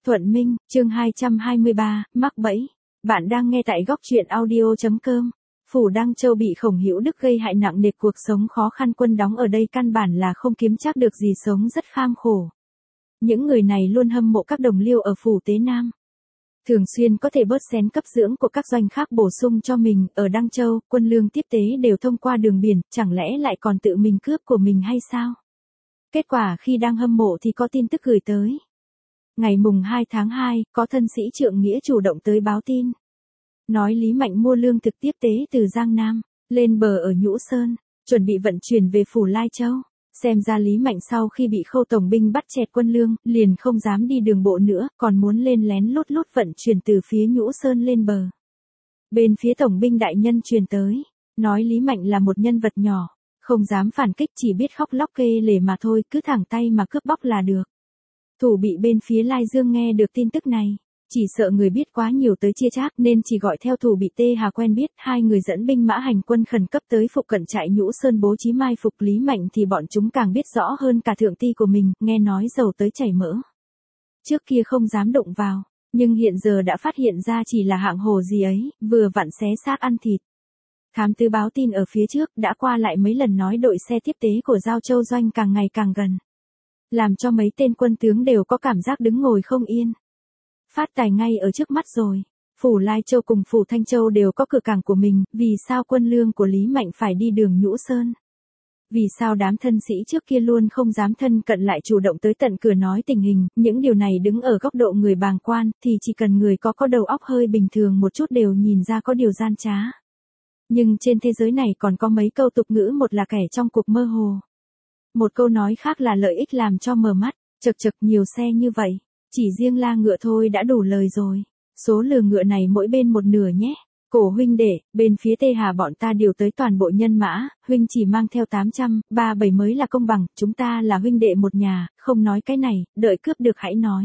Thuận Minh, chương 223, mắc bẫy. Bạn đang nghe tại góc truyện audio.com. Phủ Đăng Châu bị Khổng Hữu Đức gây hại nặng nề, cuộc sống khó khăn, quân đóng ở đây căn bản là không kiếm chắc được gì, sống rất kham khổ. Những người này luôn hâm mộ các đồng liêu ở phủ Tế Nam. Thường xuyên có thể bớt xén cấp dưỡng của các doanh khác bổ sung cho mình. Ở Đăng Châu, quân lương tiếp tế đều thông qua đường biển, chẳng lẽ lại còn tự mình cướp của mình hay sao? Kết quả khi đang hâm mộ thì có tin tức gửi tới. Ngày mùng 2 tháng 2, có thân sĩ Trượng Nghĩa chủ động tới báo tin. Nói Lý Mạnh mua lương thực tiếp tế từ Giang Nam, lên bờ ở Nhũ Sơn, chuẩn bị vận chuyển về phủ Lai Châu. Xem ra Lý Mạnh sau khi bị Khâu tổng binh bắt chẹt quân lương, liền không dám đi đường bộ nữa, còn muốn lên lén lút vận chuyển từ phía Nhũ Sơn lên bờ. Bên phía tổng binh đại nhân truyền tới, nói Lý Mạnh là một nhân vật nhỏ, không dám phản kích, chỉ biết khóc lóc kê lể mà thôi, cứ thẳng tay mà cướp bóc là được. Thủ bị bên phía Lai Dương nghe được tin tức này, chỉ sợ người biết quá nhiều tới chia chác nên chỉ gọi theo thủ bị Tê Hà quen biết, hai người dẫn binh mã hành quân khẩn cấp tới phụ cận trại Nhũ Sơn bố trí mai phục. Lý Mạnh thì bọn chúng càng biết rõ hơn cả thượng ty của mình, nghe nói giàu tới chảy mỡ. Trước kia không dám động vào, nhưng hiện giờ đã phát hiện ra chỉ là hạng hồ gì ấy, vừa vặn xé xác ăn thịt. Thám tư báo tin ở phía trước đã qua lại mấy lần nói đội xe tiếp tế của Giao Châu doanh càng ngày càng gần, làm cho mấy tên quân tướng đều có cảm giác đứng ngồi không yên. Phát tài ngay ở trước mắt rồi. Phủ Lai Châu cùng phủ Thanh Châu đều có cửa cảng của mình, vì sao quân lương của Lý Mạnh phải đi đường Nhũ Sơn? Vì sao đám thân sĩ trước kia luôn không dám thân cận lại chủ động tới tận cửa nói tình hình? Những điều này đứng ở góc độ người bàng quan thì chỉ cần người có đầu óc hơi bình thường một chút đều nhìn ra có điều gian trá. Nhưng trên thế giới này còn có mấy câu tục ngữ, một là kẻ trong cuộc mơ hồ, một câu nói khác là lợi ích làm cho mờ mắt. Chật nhiều xe như vậy, chỉ riêng la ngựa thôi đã đủ lời rồi. Số lừa ngựa này mỗi bên một nửa nhé. Cổ huynh đệ, bên phía Tê Hà bọn ta điều tới toàn bộ nhân mã, huynh chỉ mang theo 800, 37 mới là công bằng, chúng ta là huynh đệ một nhà, không nói cái này, đợi cướp được hãy nói.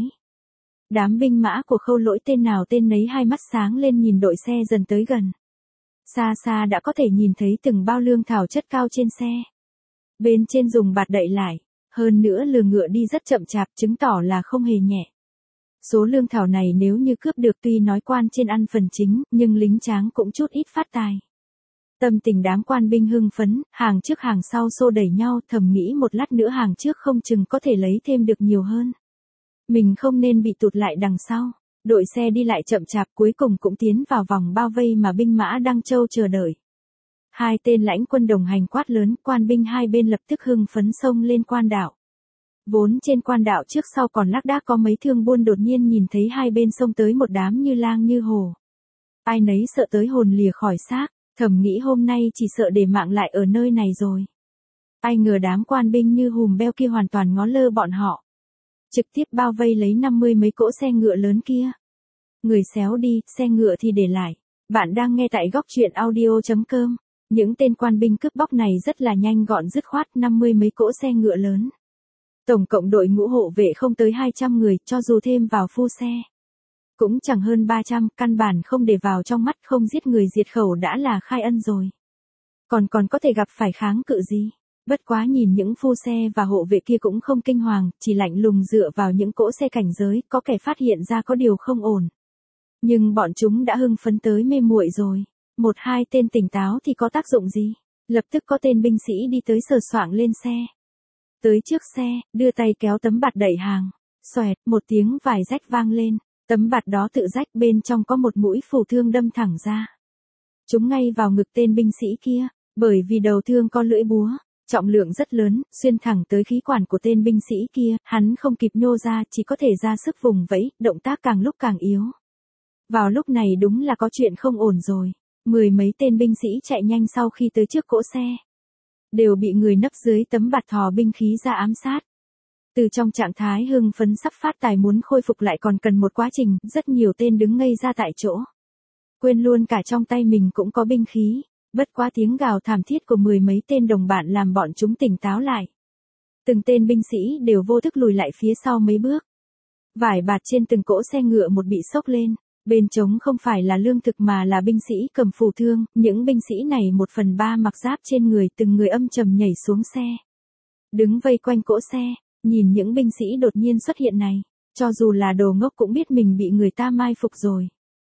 Đám binh mã của Khâu Lỗi tên nào tên nấy hai mắt sáng lên nhìn đội xe dần tới gần. Xa xa đã có thể nhìn thấy từng bao lương thảo chất cao trên xe. Bên trên dùng bạt đậy lại, hơn nữa lừa ngựa đi rất chậm chạp, chứng tỏ là không hề nhẹ. Số lương thảo này nếu như cướp được tuy nói quan trên ăn phần chính, nhưng lính tráng cũng chút ít phát tài. Tâm tình đám quan binh hưng phấn, hàng trước hàng sau xô đẩy nhau, thầm nghĩ một lát nữa hàng trước không chừng có thể lấy thêm được nhiều hơn. Mình không nên bị tụt lại đằng sau. Đội xe đi lại chậm chạp, cuối cùng cũng tiến vào vòng bao vây mà binh mã Đăng Châu chờ đợi. Hai tên lãnh quân đồng hành quát lớn, quan binh hai bên lập tức hưng phấn xông lên quan đạo. Vốn trên quan đạo trước sau còn lác đác có mấy thương buôn, đột nhiên nhìn thấy hai bên xông tới một đám như lang như hổ. Ai nấy sợ tới hồn lìa khỏi xác, thầm nghĩ hôm nay chỉ sợ để mạng lại ở nơi này rồi. Ai ngờ đám quan binh như hùm beo kia hoàn toàn ngó lơ bọn họ, trực tiếp bao vây lấy 50 mấy cỗ xe ngựa lớn kia. Người xéo đi, xe ngựa thì để lại. Bạn đang nghe tại góc truyện audio.com. Những tên quan binh cướp bóc này rất là nhanh gọn dứt khoát, 50 mấy cỗ xe ngựa lớn. Tổng cộng đội ngũ hộ vệ không tới 200 người, cho dù thêm vào phu xe cũng chẳng hơn 300, căn bản không để vào trong mắt, không giết người diệt khẩu đã là khai ân rồi. Còn có thể gặp phải kháng cự gì? Bất quá nhìn những phu xe và hộ vệ kia cũng không kinh hoàng, chỉ lạnh lùng dựa vào những cỗ xe cảnh giới, có kẻ phát hiện ra có điều không ổn. Nhưng bọn chúng đã hưng phấn tới mê muội rồi. Một hai tên tỉnh táo thì có tác dụng gì? Lập tức có tên binh sĩ đi tới sờ soạng lên xe. Tới trước xe, đưa tay kéo tấm bạt đậy hàng. Xoẹt, một tiếng vải rách vang lên. Tấm bạt đó tự rách, bên trong có một mũi phù thương đâm thẳng ra. Trúng ngay vào ngực tên binh sĩ kia, bởi vì đầu thương có lưỡi búa, trọng lượng rất lớn, xuyên thẳng tới khí quản của tên binh sĩ kia, hắn không kịp nhô ra, chỉ có thể ra sức vùng vẫy, động tác càng lúc càng yếu. Vào lúc này đúng là có chuyện không ổn rồi. Mười mấy tên binh sĩ chạy nhanh sau khi tới trước cỗ xe, đều bị người nấp dưới tấm bạt thò binh khí ra ám sát. Từ trong trạng thái hưng phấn sắp phát tài muốn khôi phục lại còn cần một quá trình, rất nhiều tên đứng ngây ra tại chỗ. Quên luôn cả trong tay mình cũng có binh khí, bất quá tiếng gào thảm thiết của mười mấy tên đồng bạn làm bọn chúng tỉnh táo lại. Từng tên binh sĩ đều vô thức lùi lại phía sau mấy bước. Vải bạt trên từng cỗ xe ngựa một bị xốc lên. Bên trống không phải là lương thực mà là binh sĩ cầm phù thương, những binh sĩ này 1/3 mặc giáp trên người, từng người âm trầm nhảy xuống xe. Đứng vây quanh cỗ xe, nhìn những binh sĩ đột nhiên xuất hiện này, Cho dù là đồ ngốc cũng biết mình bị người ta mai phục rồi.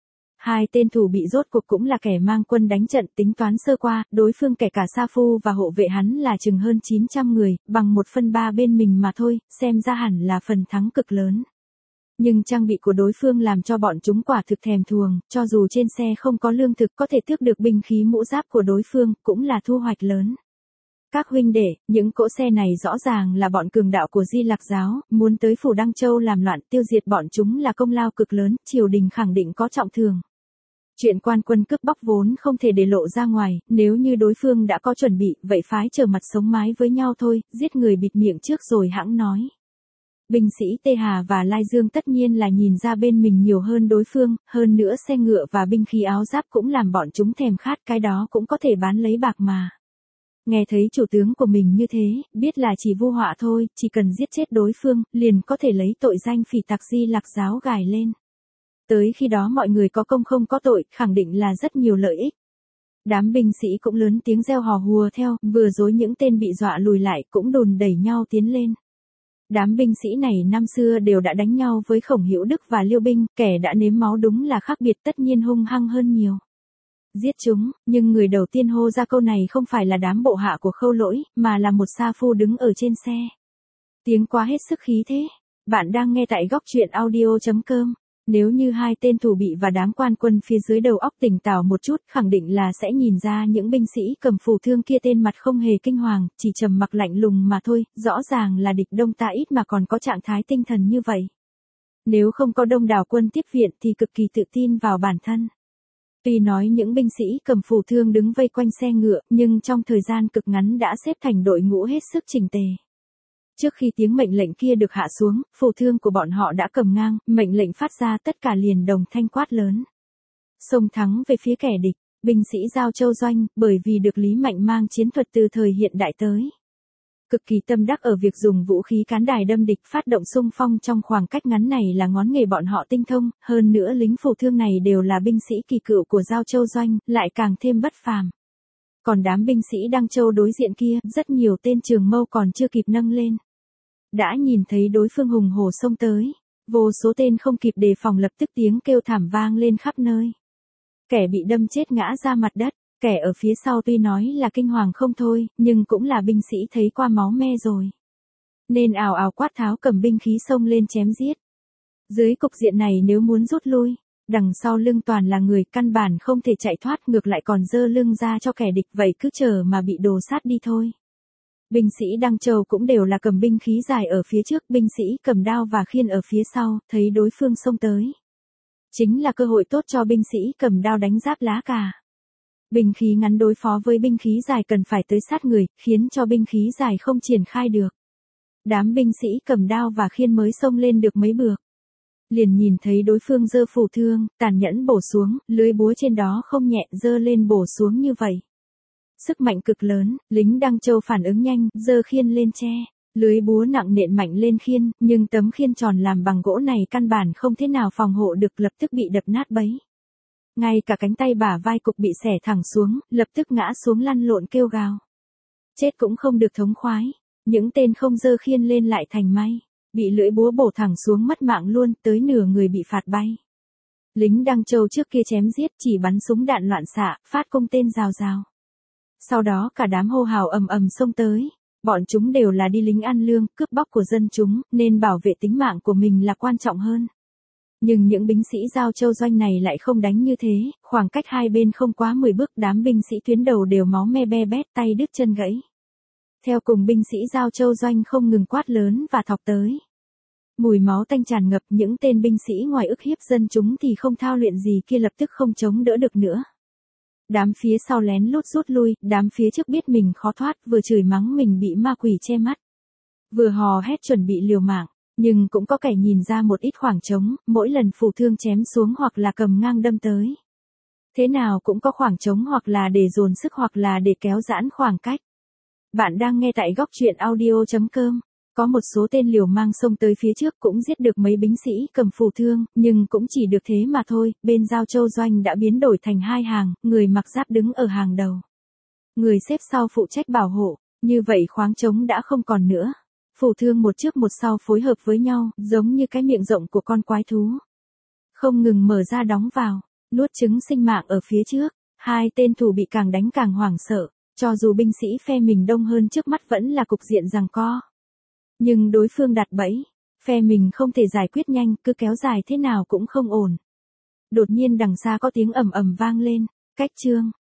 Hai tên thủ bị rốt cuộc cũng là kẻ mang quân đánh trận, tính toán sơ qua, đối phương kể cả sa phu và hộ vệ hắn là chừng hơn 900 người, bằng 1/3 bên mình mà thôi, xem ra hẳn là phần thắng cực lớn. Nhưng trang bị của đối phương làm cho bọn chúng quả thực thèm thuồng, cho dù trên xe không có lương thực có thể tước được binh khí mũ giáp của đối phương, cũng là thu hoạch lớn. Các huynh đệ, những cỗ xe này rõ ràng là bọn cường đạo của Di Lặc giáo, muốn tới phủ Đăng Châu làm loạn tiêu diệt bọn chúng là công lao cực lớn, triều đình khẳng định có trọng thưởng. Chuyện quan quân cướp bóc vốn không thể để lộ ra ngoài, nếu như đối phương đã có chuẩn bị, vậy phái trở mặt sống mái với nhau thôi, giết người bịt miệng trước rồi hãng nói. Binh sĩ Tê Hà và Lai Dương tất nhiên là nhìn ra bên mình nhiều hơn đối phương, hơn nữa xe ngựa và binh khí áo giáp cũng làm bọn chúng thèm khát, cái đó cũng có thể bán lấy bạc mà. Nghe thấy chủ tướng của mình như thế, biết là chỉ vu họa thôi, chỉ cần giết chết đối phương, liền có thể lấy tội danh phỉ tặc Di Lặc giáo gài lên. Tới khi đó mọi người có công không có tội, khẳng định là rất nhiều lợi ích. Đám binh sĩ cũng lớn tiếng reo hò hùa theo, vừa dối những tên bị dọa lùi lại cũng đùn đẩy nhau tiến lên. Đám binh sĩ này năm xưa đều đã đánh nhau với Khổng Hữu Đức và Liêu Binh, kẻ đã nếm máu đúng là khác biệt, tất nhiên hung hăng hơn nhiều. Giết chúng, nhưng người đầu tiên hô ra câu này không phải là đám bộ hạ của Khâu Lỗi, mà là một sa phu đứng ở trên xe. Tiếng quá hết sức khí thế. Bạn đang nghe tại góc truyện audio.com. Nếu như hai tên thủ bị và đám quan quân phía dưới đầu óc tỉnh táo một chút, khẳng định là sẽ nhìn ra những binh sĩ cầm phù thương kia tên mặt không hề kinh hoàng, chỉ trầm mặc lạnh lùng mà thôi, rõ ràng là địch đông ta ít mà còn có trạng thái tinh thần như vậy. Nếu không có đông đảo quân tiếp viện thì cực kỳ tự tin vào bản thân. Tuy nói những binh sĩ cầm phù thương đứng vây quanh xe ngựa, nhưng trong thời gian cực ngắn đã xếp thành đội ngũ hết sức chỉnh tề. Trước khi tiếng mệnh lệnh kia được hạ xuống, phù thương của bọn họ đã cầm ngang, mệnh lệnh phát ra tất cả liền đồng thanh quát lớn. Xông thắng về phía kẻ địch, binh sĩ Giao Châu Doanh, bởi vì được Lý Mạnh mang chiến thuật từ thời hiện đại tới. Cực kỳ tâm đắc ở việc dùng vũ khí cán đài đâm địch, phát động xung phong trong khoảng cách ngắn này là ngón nghề bọn họ tinh thông, hơn nữa lính phù thương này đều là binh sĩ kỳ cựu của Giao Châu Doanh, lại càng thêm bất phàm. Còn đám binh sĩ Đăng Châu đối diện kia, rất nhiều tên trường mâu còn chưa kịp nâng lên. Đã nhìn thấy đối phương hùng hổ xông tới, vô số tên không kịp đề phòng lập tức tiếng kêu thảm vang lên khắp nơi. Kẻ bị đâm chết ngã ra mặt đất, kẻ ở phía sau tuy nói là kinh hoàng không thôi, nhưng cũng là binh sĩ thấy qua máu me rồi. Nên ào ào quát tháo cầm binh khí xông lên chém giết. Dưới cục diện này nếu muốn rút lui, đằng sau lưng toàn là người, căn bản không thể chạy thoát, ngược lại còn giơ lưng ra cho kẻ địch, vậy cứ chờ mà bị đồ sát đi thôi. Binh sĩ Đăng Châu cũng đều là cầm binh khí dài ở phía trước, binh sĩ cầm đao và khiên ở phía sau, thấy đối phương xông tới. Chính là cơ hội tốt cho binh sĩ cầm đao đánh giáp lá cà. Binh khí ngắn đối phó với binh khí dài cần phải tới sát người, khiến cho binh khí dài không triển khai được. Đám binh sĩ cầm đao và khiên mới xông lên được mấy bước, liền nhìn thấy đối phương giơ phù thương, tàn nhẫn bổ xuống, lưới búa trên đó không nhẹ, giơ lên bổ xuống như vậy. Sức mạnh cực lớn, lính Đăng Châu phản ứng nhanh, giơ khiên lên che, lưới búa nặng nện mạnh lên khiên, nhưng tấm khiên tròn làm bằng gỗ này căn bản không thế nào phòng hộ được, lập tức bị đập nát bấy. Ngay cả cánh tay bả vai cục bị xẻ thẳng xuống, lập tức ngã xuống lăn lộn kêu gào. Chết cũng không được thống khoái, những tên không giơ khiên lên lại thành may, bị lưỡi búa bổ thẳng xuống mất mạng luôn, tới nửa người bị phạt bay. Lính Đăng Châu trước kia chém giết chỉ bắn súng đạn loạn xạ, phát cung tên rào rào. Sau đó cả đám hô hào ầm ầm xông tới, bọn chúng đều là đi lính ăn lương, cướp bóc của dân chúng, nên bảo vệ tính mạng của mình là quan trọng hơn. Nhưng những binh sĩ Giao Châu Doanh này lại không đánh như thế, khoảng cách hai bên không quá 10 bước, đám binh sĩ tuyến đầu đều máu me be bét, tay đứt chân gãy. Theo cùng binh sĩ Giao Châu Doanh không ngừng quát lớn và thọc tới. Mùi máu tanh tràn ngập, những tên binh sĩ ngoài ức hiếp dân chúng thì không thao luyện gì kia lập tức không chống đỡ được nữa. Đám phía sau lén lút rút lui, đám phía trước biết mình khó thoát, vừa chửi mắng mình bị ma quỷ che mắt, vừa hò hét chuẩn bị liều mạng, nhưng cũng có kẻ nhìn ra một ít khoảng trống, mỗi lần phù thương chém xuống hoặc là cầm ngang đâm tới. Thế nào cũng có khoảng trống, hoặc là để dồn sức hoặc là để kéo giãn khoảng cách. Bạn đang nghe tại góc truyện audio.com. Có một số tên liều mang xông tới phía trước cũng giết được mấy binh sĩ cầm phù thương, nhưng cũng chỉ được thế mà thôi, bên Giao Châu Doanh đã biến đổi thành hai hàng, người mặc giáp đứng ở hàng đầu, người xếp sau phụ trách bảo hộ, như vậy khoáng trống đã không còn nữa. Phủ thương một trước một sau phối hợp với nhau, giống như cái miệng rộng của con quái thú. Không ngừng mở ra đóng vào, nuốt trứng sinh mạng ở phía trước. Hai tên thủ bị càng đánh càng hoảng sợ, cho dù binh sĩ phe mình đông hơn trước mắt vẫn là cục diện giằng co. Nhưng đối phương đặt bẫy, phe mình không thể giải quyết nhanh, cứ kéo dài thế nào cũng không ổn. Đột nhiên đằng xa có tiếng ầm ầm vang lên, cách chương.